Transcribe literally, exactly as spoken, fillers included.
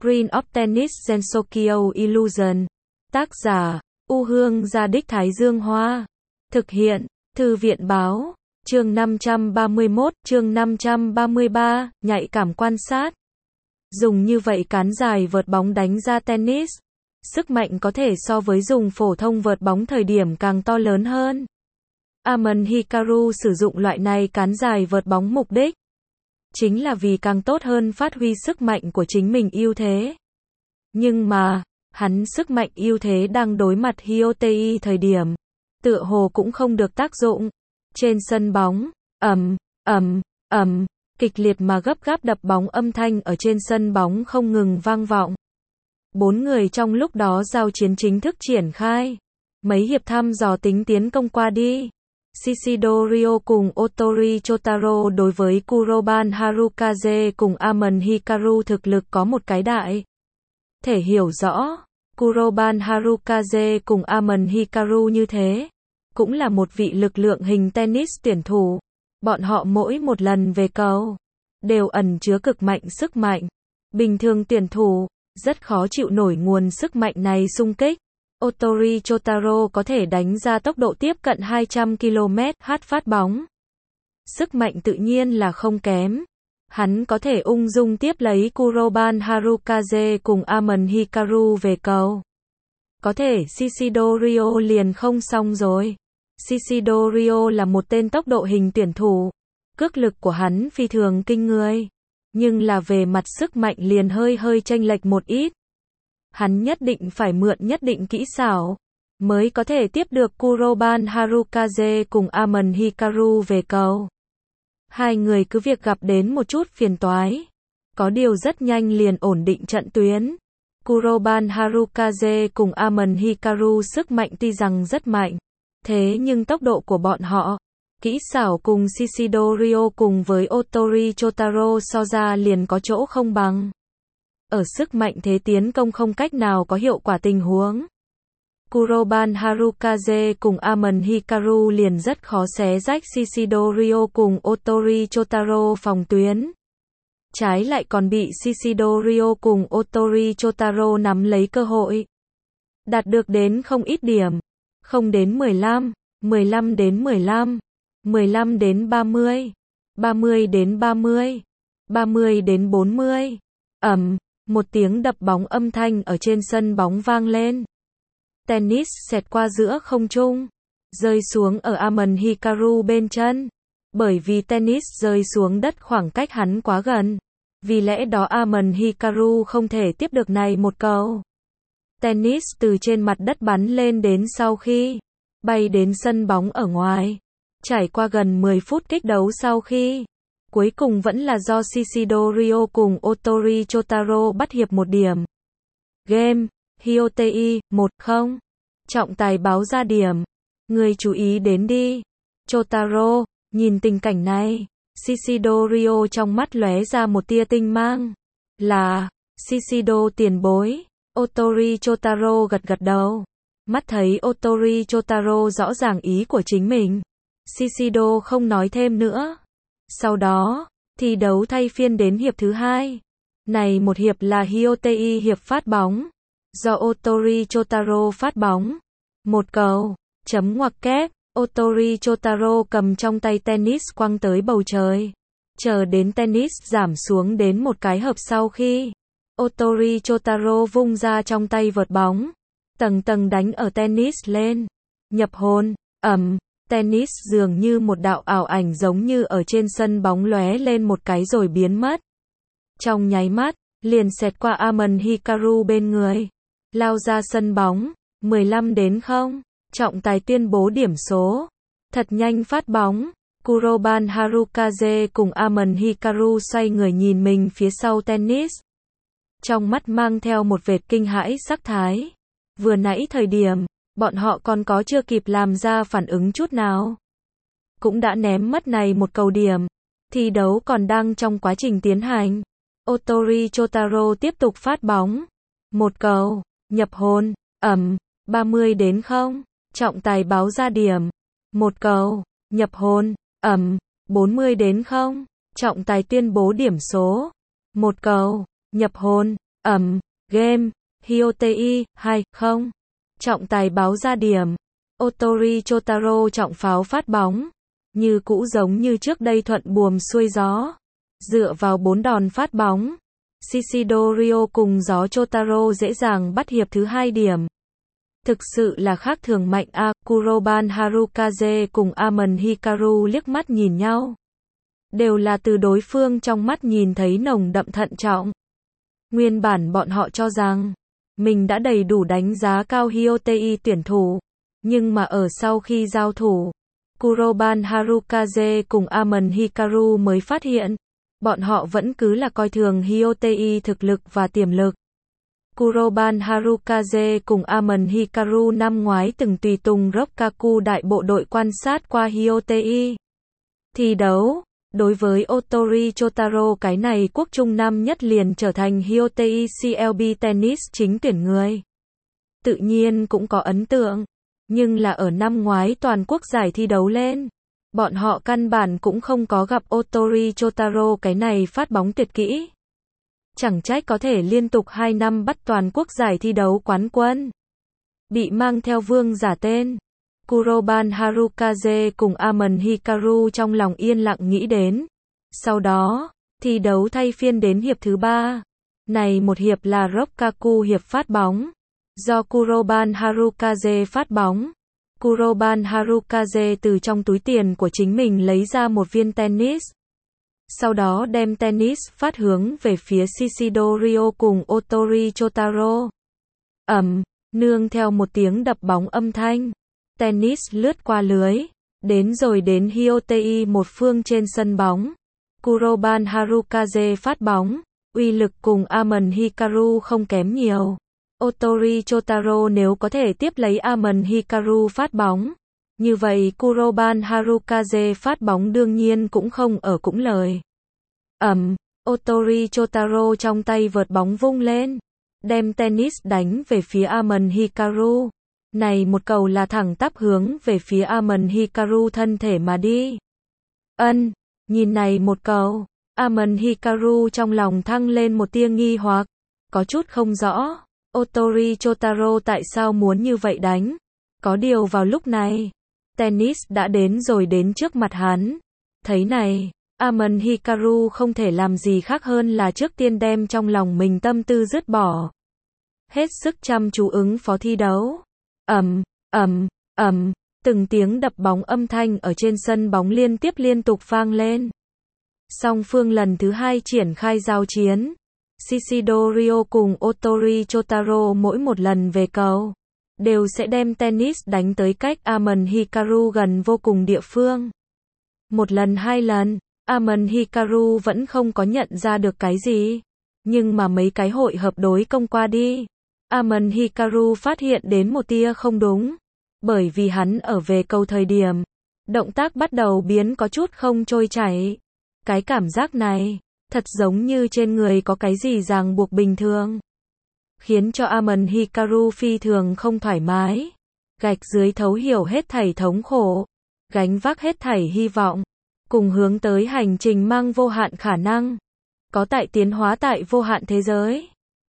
Green of Tennis Gensokyo Illusion. Tác giả, U Hương Gia Đích Thái Dương Hoa. Thực hiện, Thư viện Báo. Chương năm trăm ba mươi mốt, chương năm trăm ba mươi ba, nhạy cảm quan sát. Dùng như vậy cán dài vợt bóng đánh ra tennis. Sức mạnh có thể so với dùng phổ thông vợt bóng thời điểm càng to lớn hơn. Amon Hikaru sử dụng loại này cán dài vợt bóng mục đích chính là vì càng tốt hơn phát huy sức mạnh của chính mình ưu thế. Nhưng mà, hắn sức mạnh ưu thế đang đối mặt Hyotei thời điểm, tựa hồ cũng không được tác dụng. Trên sân bóng, ầm, ầm, ầm, kịch liệt mà gấp gáp đập bóng âm thanh ở trên sân bóng không ngừng vang vọng. Bốn người trong lúc đó giao chiến chính thức triển khai. Mấy hiệp thăm dò tính tiến công qua đi. Shishido Ryo cùng Otori Chotaro đối với Kuroban Harukaze cùng Amon Hikaru thực lực có một cái đại thể hiểu rõ. Kuroban Harukaze cùng Amon Hikaru như thế, cũng là một vị lực lượng hình tennis tuyển thủ. Bọn họ mỗi một lần về cầu, đều ẩn chứa cực mạnh sức mạnh. Bình thường tuyển thủ, rất khó chịu nổi nguồn sức mạnh này xung kích. Otori Chotaro có thể đánh ra tốc độ tiếp cận hai trăm ki lô mét h phát bóng. Sức mạnh tự nhiên là không kém. Hắn có thể ung dung tiếp lấy Kuroban Harukaze cùng Amon Hikaru về cầu. Có thể Shishido Ryo liền không xong rồi. Shishido Ryo là một tên tốc độ hình tuyển thủ. Cước lực của hắn phi thường kinh người. Nhưng là về mặt sức mạnh liền hơi hơi chênh lệch một ít. Hắn nhất định phải mượn nhất định kỹ xảo, mới có thể tiếp được Kuroban Harukaze cùng Amon Hikaru về cầu. Hai người cứ việc gặp đến một chút phiền toái. Có điều rất nhanh liền ổn định trận tuyến. Kuroban Harukaze cùng Amon Hikaru sức mạnh tuy rằng rất mạnh. Thế nhưng tốc độ của bọn họ, kỹ xảo cùng Shishido Ryo cùng với Otori Chotaro so ra liền có chỗ không bằng. Ở sức mạnh thế tiến công không cách nào có hiệu quả tình huống, Kuroban Harukaze cùng Amon Hikaru liền rất khó xé rách Shishido Ryo cùng Otori Chotaro phòng tuyến. Trái lại còn bị Shishido Ryo cùng Otori Chotaro nắm lấy cơ hội. Đạt được đến không ít điểm. Không đến mười lăm, mười lăm đến mười lăm, mười lăm đến ba mươi, ba mươi đến ba mươi, ba mươi đến bốn mươi. Ầm, một tiếng đập bóng âm thanh ở trên sân bóng vang lên. Tennis xẹt qua giữa không trung, rơi xuống ở Amon Hikaru bên chân. Bởi vì tennis rơi xuống đất khoảng cách hắn quá gần, vì lẽ đó Amon Hikaru không thể tiếp được này một cầu. Tennis từ trên mặt đất bắn lên đến sau khi bay đến sân bóng ở ngoài. Trải qua gần mười phút kích đấu sau khi, cuối cùng vẫn là do Shishido Ryo cùng Otori Chotaro bắt hiệp một điểm. Game, Hyotei, một không. Trọng tài báo ra điểm. Người chú ý đến đi. Chotaro, nhìn tình cảnh này, Shishido Ryo trong mắt lóe ra một tia tinh mang. Là, Shishido tiền bối. Otori Chotaro gật gật đầu. Mắt thấy Otori Chotaro rõ ràng ý của chính mình. Shishido không nói thêm nữa. Sau đó, thi đấu thay phiên đến hiệp thứ hai. Này một hiệp là Hyotei hiệp phát bóng. Do Otori Chotaro phát bóng. Một cầu, chấm ngoặc kép, Otori Chotaro cầm trong tay tennis quăng tới bầu trời. Chờ đến tennis giảm xuống đến một cái hợp sau khi Otori Chotaro vung ra trong tay vợt bóng, tầng tầng đánh ở tennis lên. Nhập hồn, ầm, tennis dường như một đạo ảo ảnh giống như ở trên sân bóng lóe lên một cái rồi biến mất. Trong nháy mắt, liền xẹt qua Amon Hikaru bên người. Lao ra sân bóng, mười lăm đến không. Trọng tài tuyên bố điểm số. Thật nhanh phát bóng. Kuroban Harukaze cùng Amon Hikaru xoay người nhìn mình phía sau tennis. Trong mắt mang theo một vệt kinh hãi sắc thái. Vừa nãy thời điểm, bọn họ còn có chưa kịp làm ra phản ứng chút nào. Cũng đã ném mất này một cầu điểm. Thi đấu còn đang trong quá trình tiến hành. Otori Chotaro tiếp tục phát bóng. Một cầu, nhập hồn, ầm, ba mươi đến không. Trọng tài báo ra điểm. Một cầu, nhập hồn, ầm, bốn mươi đến không. Trọng tài tuyên bố điểm số. Một cầu, nhập hồn, Ẩm, game, Hyotei, hai không. Trọng tài báo ra điểm. Otori Chotaro trọng pháo phát bóng. Như cũ giống như trước đây thuận buồm xuôi gió. Dựa vào bốn đòn phát bóng, Shishido Ryo cùng gió Chotaro dễ dàng bắt hiệp thứ hai điểm. Thực sự là khác thường mạnh a. Kuroban Harukaze cùng Amon Hikaru liếc mắt nhìn nhau. Đều là từ đối phương trong mắt nhìn thấy nồng đậm thận trọng. Nguyên bản bọn họ cho rằng mình đã đầy đủ đánh giá cao Hyotei tuyển thủ, nhưng mà ở sau khi giao thủ, Kuroban Harukaze cùng Amon Hikaru mới phát hiện, bọn họ vẫn cứ là coi thường Hyotei thực lực và tiềm lực. Kuroban Harukaze cùng Amon Hikaru năm ngoái từng tùy tùng Rokkaku đại bộ đội quan sát qua Hyotei thi đấu. Đối với Otori Chotaro cái này quốc trung năm nhất liền trở thành Hyotei xê lờ bê Tennis chính tuyển người. Tự nhiên cũng có ấn tượng. Nhưng là ở năm ngoái toàn quốc giải thi đấu lên, bọn họ căn bản cũng không có gặp Otori Chotaro cái này phát bóng tuyệt kỹ. Chẳng trách có thể liên tục hai năm bắt toàn quốc giải thi đấu quán quân. Bị mang theo vương giả tên. Kuroban Harukaze cùng Amon Hikaru trong lòng yên lặng nghĩ đến. Sau đó, thi đấu thay phiên đến hiệp thứ ba. Này một hiệp là Rokkaku hiệp phát bóng. Do Kuroban Harukaze phát bóng. Kuroban Harukaze từ trong túi tiền của chính mình lấy ra một viên tennis. Sau đó đem tennis phát hướng về phía Shishido Ryo cùng Otori Chotaro. Ẩm, nương theo một tiếng đập bóng âm thanh. Tennis lướt qua lưới, đến rồi đến Hyotei một phương trên sân bóng. Kuroban Harukaze phát bóng, uy lực cùng Amon Hikaru không kém nhiều. Otori Chotaro nếu có thể tiếp lấy Amon Hikaru phát bóng, như vậy Kuroban Harukaze phát bóng đương nhiên cũng không ở cũng lời. Ẩm, Otori Chotaro trong tay vợt bóng vung lên, đem tennis đánh về phía Amon Hikaru. Này một cầu là thẳng tắp hướng về phía Amon Hikaru thân thể mà đi. Ân, nhìn này một cầu, Amon Hikaru trong lòng thăng lên một tia nghi hoặc, có chút không rõ, Otori Chotaro tại sao muốn như vậy đánh. Có điều vào lúc này, tennis đã đến rồi đến trước mặt hắn. Thấy này, Amon Hikaru không thể làm gì khác hơn là trước tiên đem trong lòng mình tâm tư dứt bỏ. Hết sức chăm chú ứng phó thi đấu. Ầm, ầm, ầm, từng tiếng đập bóng âm thanh ở trên sân bóng liên tiếp liên tục vang lên. Song phương lần thứ hai triển khai giao chiến. Shishido Ryo cùng Otori Chotaro mỗi một lần về cầu, đều sẽ đem tennis đánh tới cách Amon Hikaru gần vô cùng địa phương. Một lần hai lần, Amon Hikaru vẫn không có nhận ra được cái gì. Nhưng mà mấy cái hội hợp đối công qua đi, Amon Hikaru phát hiện đến một tia không đúng. Bởi vì hắn ở về cầu thời điểm, động tác bắt đầu biến có chút không trôi chảy. Cái cảm giác này, thật giống như trên người có cái gì ràng buộc bình thường. Khiến cho Amon Hikaru phi thường không thoải mái. Gạch dưới thấu hiểu hết thảy thống khổ. Gánh vác hết thảy hy vọng. Cùng hướng tới hành trình mang vô hạn khả năng. Có tại tiến hóa tại vô hạn thế giới.